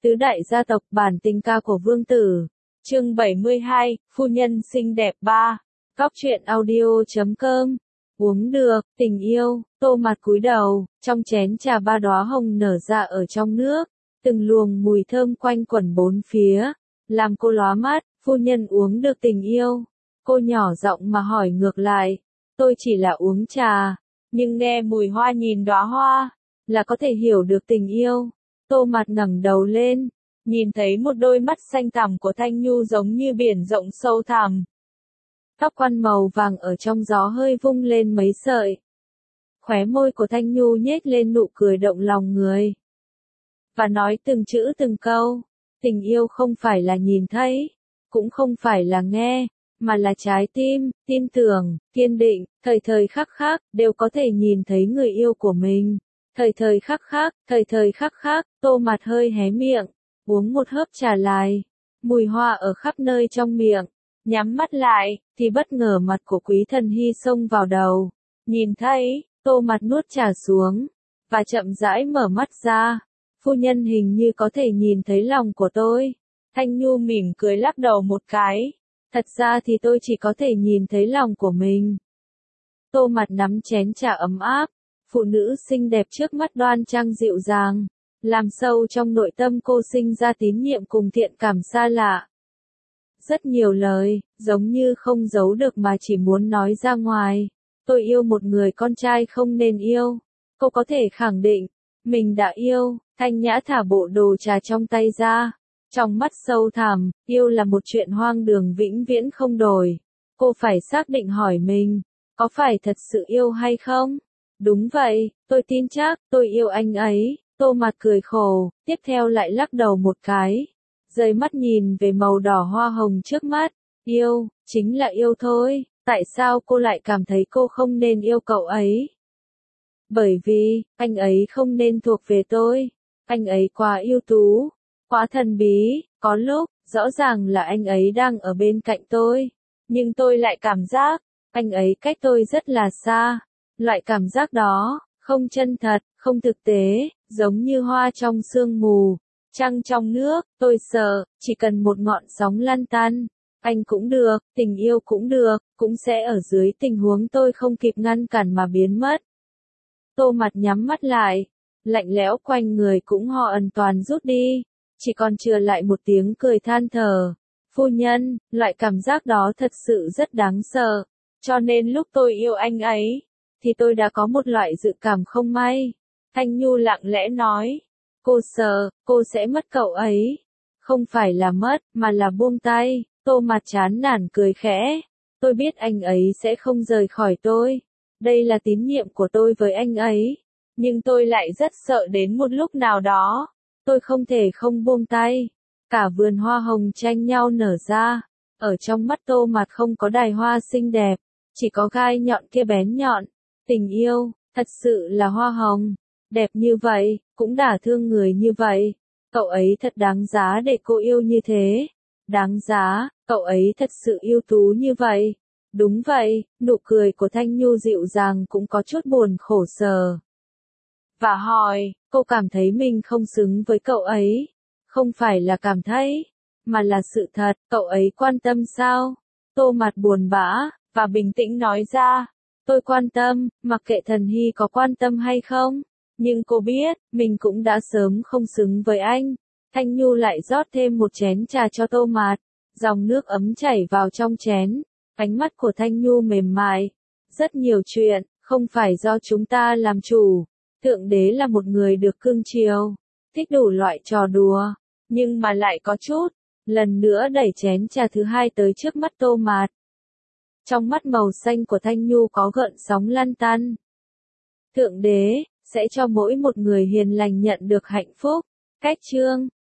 Tứ đại gia tộc bản tình ca của vương tử. Chương 72, phu nhân xinh đẹp 3. Cóc truyện audio.com. Uống được, tình yêu, Tô Mạt cúi đầu, trong chén trà ba đóa hồng nở ra ở trong nước, từng luồng mùi thơm quanh quẩn bốn phía, làm cô lóa mắt. Phu nhân uống được tình yêu. Cô nhỏ giọng mà hỏi ngược lại, tôi chỉ là uống trà, nhưng nghe mùi hoa nhìn đóa hoa, là có thể hiểu được tình yêu. Tô Mạt ngẩng đầu lên, nhìn thấy một đôi mắt xanh thẳm của Thanh Nhu giống như biển rộng sâu thẳm. Tóc quăn màu vàng ở trong gió hơi vung lên mấy sợi. Khóe môi của Thanh Nhu nhếch lên nụ cười động lòng người. Và nói từng chữ từng câu, tình yêu không phải là nhìn thấy, cũng không phải là nghe, mà là trái tim, tin tưởng, kiên định, thời thời khắc khắc, đều có thể nhìn thấy người yêu của mình. Thời thời khắc khắc, Tô Mạt hơi hé miệng, uống một hớp trà lại, mùi hoa ở khắp nơi trong miệng, nhắm mắt lại, thì bất ngờ mặt của Quý Thần Hy xông vào đầu. Nhìn thấy, Tô Mạt nuốt trà xuống, và chậm rãi mở mắt ra. Phu nhân hình như có thể nhìn thấy lòng của tôi. Thanh Nhu mỉm cười lắc đầu một cái. Thật ra thì tôi chỉ có thể nhìn thấy lòng của mình. Tô Mạt nắm chén trà ấm áp. Phụ nữ xinh đẹp trước mắt đoan trang dịu dàng, làm sâu trong nội tâm cô sinh ra tín nhiệm cùng thiện cảm xa lạ. Rất nhiều lời, giống như không giấu được mà chỉ muốn nói ra ngoài. Tôi yêu một người con trai không nên yêu. Cô có thể khẳng định, mình đã yêu. Thanh Nhã thả bộ đồ trà trong tay ra. Trong mắt sâu thẳm, yêu là một chuyện hoang đường vĩnh viễn không đổi. Cô phải xác định hỏi mình, có phải thật sự yêu hay không? Đúng vậy, tôi tin chắc, tôi yêu anh ấy. Tô Mạt cười khổ, tiếp theo lại lắc đầu một cái. Rời mắt nhìn về màu đỏ hoa hồng trước mắt. Yêu, chính là yêu thôi. Tại sao cô lại cảm thấy cô không nên yêu cậu ấy? Bởi vì, anh ấy không nên thuộc về tôi. Anh ấy quá ưu tú, quá thần bí, có lúc, rõ ràng là anh ấy đang ở bên cạnh tôi. Nhưng tôi lại cảm giác, anh ấy cách tôi rất là xa. Loại cảm giác đó, không chân thật, không thực tế, giống như hoa trong sương mù, trăng trong nước. Tôi sợ, chỉ cần một ngọn sóng lăn tăn, anh cũng được, tình yêu cũng được, cũng sẽ ở dưới tình huống tôi không kịp ngăn cản mà biến mất. Tô Mạt nhắm mắt lại, lạnh lẽo quanh người cũng hoàn toàn rút đi, chỉ còn chừa lại một tiếng cười than thở. Phu nhân, loại cảm giác đó thật sự rất đáng sợ, cho nên lúc tôi yêu anh ấy, thì tôi đã có một loại dự cảm không may. Thanh Nhu lặng lẽ nói, cô sợ, cô sẽ mất cậu ấy. Không phải là mất, mà là buông tay. Tô Mạt chán nản cười khẽ. Tôi biết anh ấy sẽ không rời khỏi tôi. Đây là tín nhiệm của tôi với anh ấy. Nhưng tôi lại rất sợ đến một lúc nào đó, tôi không thể không buông tay. Cả vườn hoa hồng tranh nhau nở ra. Ở trong mắt Tô Mạt không có đài hoa xinh đẹp, chỉ có gai nhọn kia bén nhọn. Tình yêu, thật sự là hoa hồng, đẹp như vậy, cũng đả thương người như vậy. Cậu ấy thật đáng giá để cô yêu như thế. Đáng giá, cậu ấy thật sự ưu tú như vậy. Đúng vậy, nụ cười của Thanh Nhu dịu dàng cũng có chút buồn khổ sở. Và hỏi, cô cảm thấy mình không xứng với cậu ấy. Không phải là cảm thấy, mà là sự thật, cậu ấy quan tâm sao? Tô Mạt buồn bã, và bình tĩnh nói ra. Tôi quan tâm, mặc kệ Thần Hy có quan tâm hay không. Nhưng cô biết, mình cũng đã sớm không xứng với anh. Thanh Nhu lại rót thêm một chén trà cho Tô Mạt. Dòng nước ấm chảy vào trong chén. Ánh mắt của Thanh Nhu mềm mại. Rất nhiều chuyện, không phải do chúng ta làm chủ. Thượng đế là một người được cưng chiều, thích đủ loại trò đùa, nhưng mà lại có chút. Lần nữa đẩy chén trà thứ hai tới trước mắt Tô Mạt. Trong mắt màu xanh của Thanh Nhu có gợn sóng lăn tăn. Thượng đế sẽ cho mỗi một người hiền lành nhận được hạnh phúc. Cách chương